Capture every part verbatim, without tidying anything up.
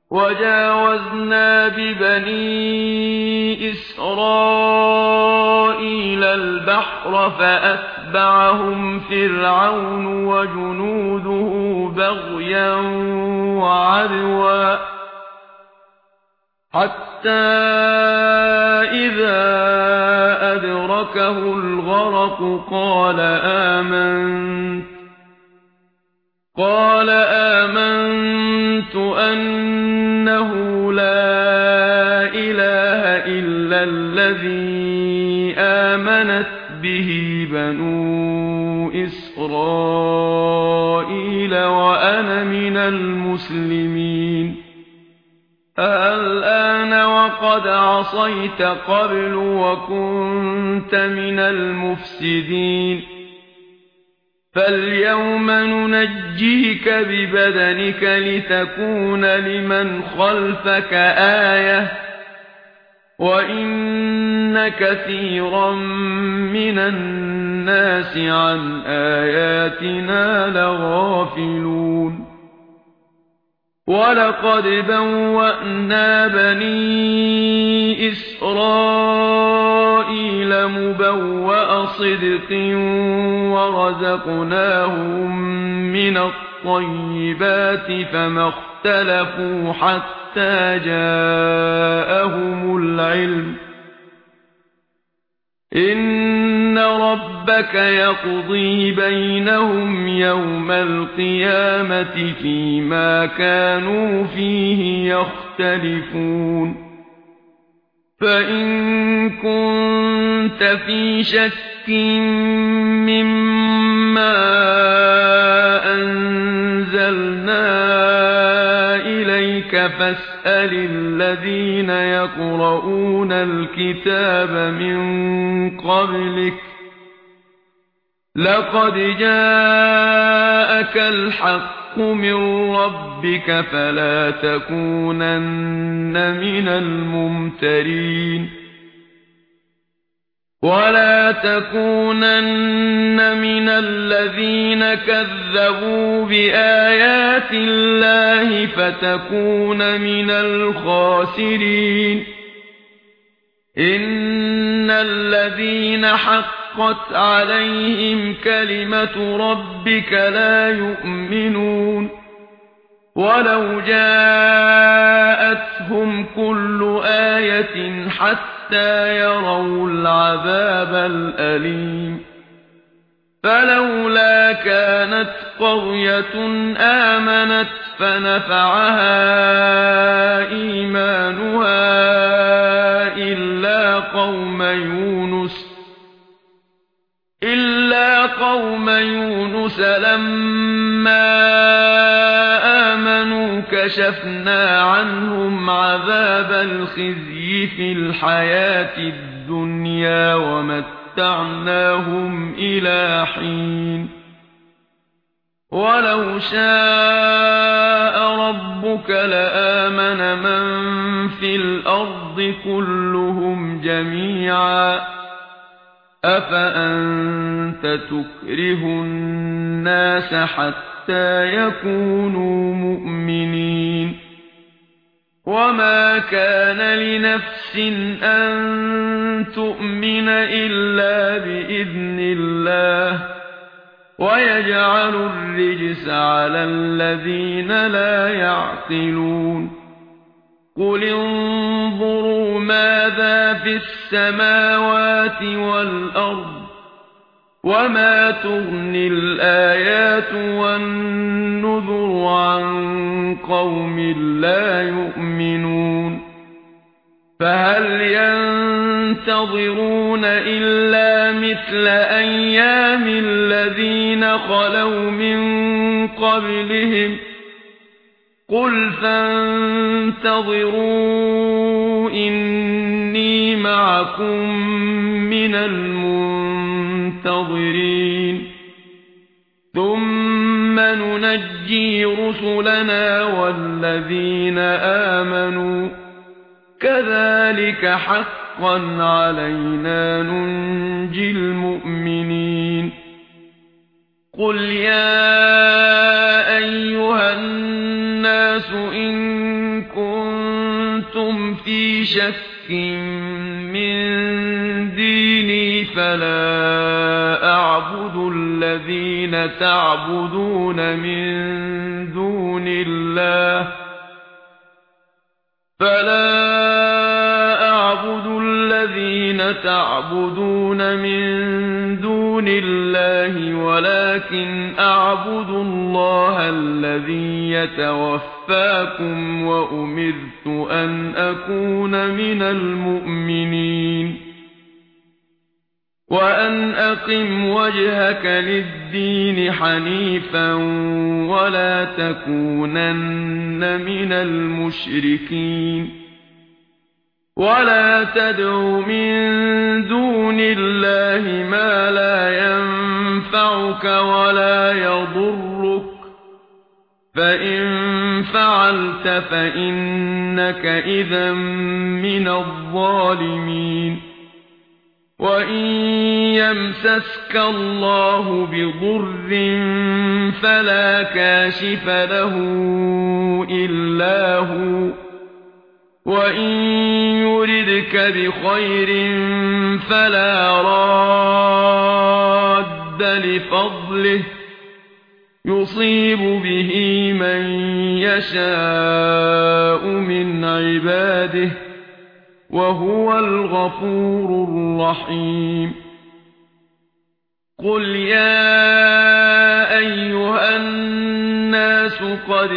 وجاوزنا ببني إسرائيل البحر فأتبعهم فرعون وجنوده بغيا وعدوا حتى إذا أدركه الغرق قال آمنت قال آمنت أنه لا إله إلا الذي آمنت به بنو إسرائيل وأنا من المسلمين الآن وقد عصيت قبل وكنت من المفسدين فاليوم ننجيك ببدنك لتكون لمن خلفك آية وإن كثيرا من الناس عن آياتنا لغافلون ولقد بوأنا بني إسرائيل مبوأ صدق ورزقناهم من الطيبات فما اختلفوا حتى جاءهم العلم إن ربك يقضي بينهم يوم القيامة فيما كانوا فيه يختلفون فإن كنت في شك مما أنزلنا إليك فاسأل الذين يقرؤون الكتاب من قبلك لقد جاءك الحق من ربك فلا تكونن من الممترين ولا تكونن من الذين كذبوا بآيات الله فتكون من الخاسرين إن الذين حقت عليهم كلمة ربك لا يؤمنون ولو جاءتهم كل آية حتى يروا العذاب الأليم فلولا كانت قرية آمنت فنفعها إيمانها إلا قوم يونس إلا قوم يونس لما آمنوا كشفنا عنهم عذاب الخزي في الحياة الدنيا ومتعناهم إلى حين ولو شاء ربك لآمن من في الأرض كلهم جميعا أفأنت تكره الناس حتى يكونوا مؤمنين وما كان لنفس أن تؤمن إلا بإذن الله ويجعل الرجس على الذين لا يعقلون قل انظروا ماذا في السماوات والأرض وما تغني الآيات والنذر عن قوم لا يؤمنون فهل ينتظرون إلا مثل أيام الذين خلوا من قبلهم قل فانتظروا إني معكم من المنتظرين ثم ننجي رسلنا والذين آمنوا كذلك حقا علينا ننجي المؤمنين قل يا أيها الناس إن كنتم في شك من ديني فلا أعبد الذين تعبدون من دون الله فلا أعبد الذين تعبدون من دون الله ولكن أعبد الله الذي يتوفاكم وأمرت أن أكون من المؤمنين وأن أقم وجهك للدين حنيفا ولا تكونن من المشركين ولا تدع من دون الله ما لا ينفعك ولا يضرك فإن فعلت فإنك إذا من الظالمين وَإِن يَمْسَسْكَ اللَّهُ بِضُرٍّ فَلَا كَاشِفَ لَهُ إِلَّا هُوَ وَإِن يُرِدْكَ بِخَيْرٍ فَلَا رَادَّ لِفَضْلِهِ يُصِيبُ بِهِ مَن يَشَاءُ مِنْ عِبَادِهِ وهو الغفور الرحيم قل يا أيها الناس قد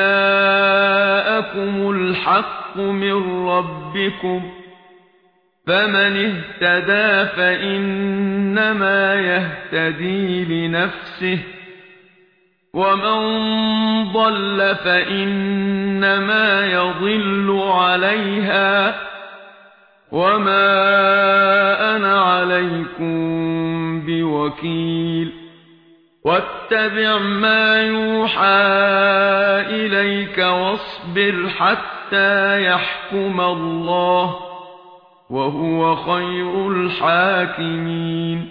جاءكم الحق من ربكم فمن اهتدى فإنما يهتدي لنفسه ومن ضل فإنما يضل عليها وما أنا عليكم بوكيل واتبع ما يوحى إليك واصبر حتى يحكم الله وهو خير الحاكمين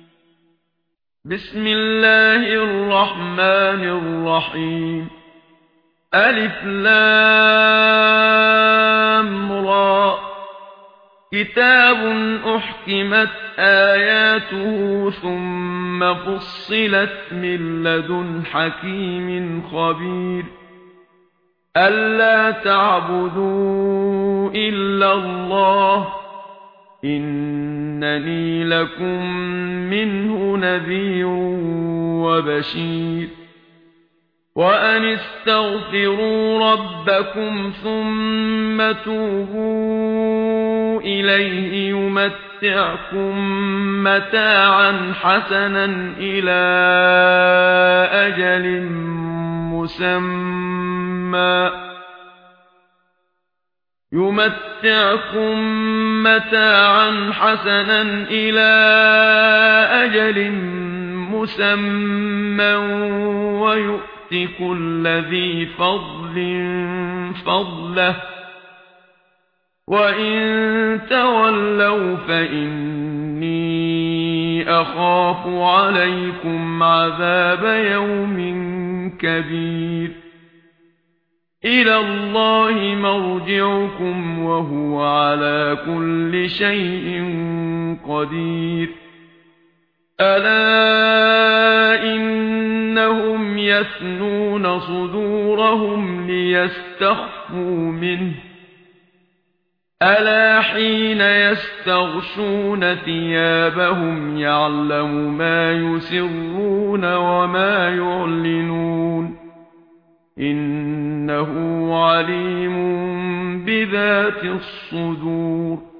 بسم الله الرحمن الرحيم ألف لام را كتاب أحكمت آياته ثم فصلت من لدن حكيم خبير ألا تعبدوا إلا الله إنني لكم منه نذير وبشير وأن استغفروا ربكم ثم توبوا إليه يمتعكم متاعا حسنا إلى أجل مسمى يمتعكم متاعا حسنا إلى أجل مسمى ويؤتي كل ذي فضل فضله وإن تولوا فإني أخاف عليكم عذاب يوم كبير إلى الله مرجعكم وهو على كل شيء قدير ألا إنهم يثنون صدورهم ليستخفوا منه ألا حين يستغشون ثيابهم يعلم ما يسرون وما يعلنون إنه عليم بذات الصدور